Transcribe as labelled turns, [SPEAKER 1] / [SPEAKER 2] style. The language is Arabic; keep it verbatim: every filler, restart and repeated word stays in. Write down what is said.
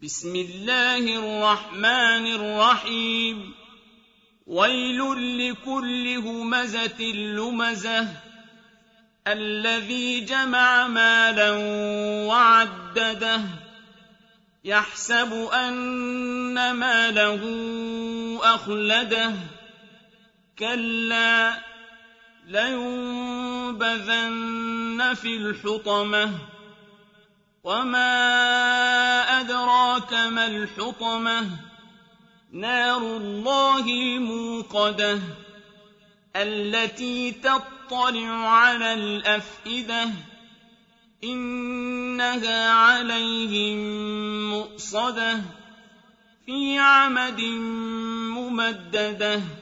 [SPEAKER 1] بسم الله الرحمن الرحيم ويل لكل همزة لمزة الذي جمع مالا وعدده يحسب أن ماله أخلده كلا لينبذن في الحطمة وما أدراك ما الحطمة نار الله الموقدة التي تطلع على الأفئدة إنها عليهم مؤصدة في عمد ممددة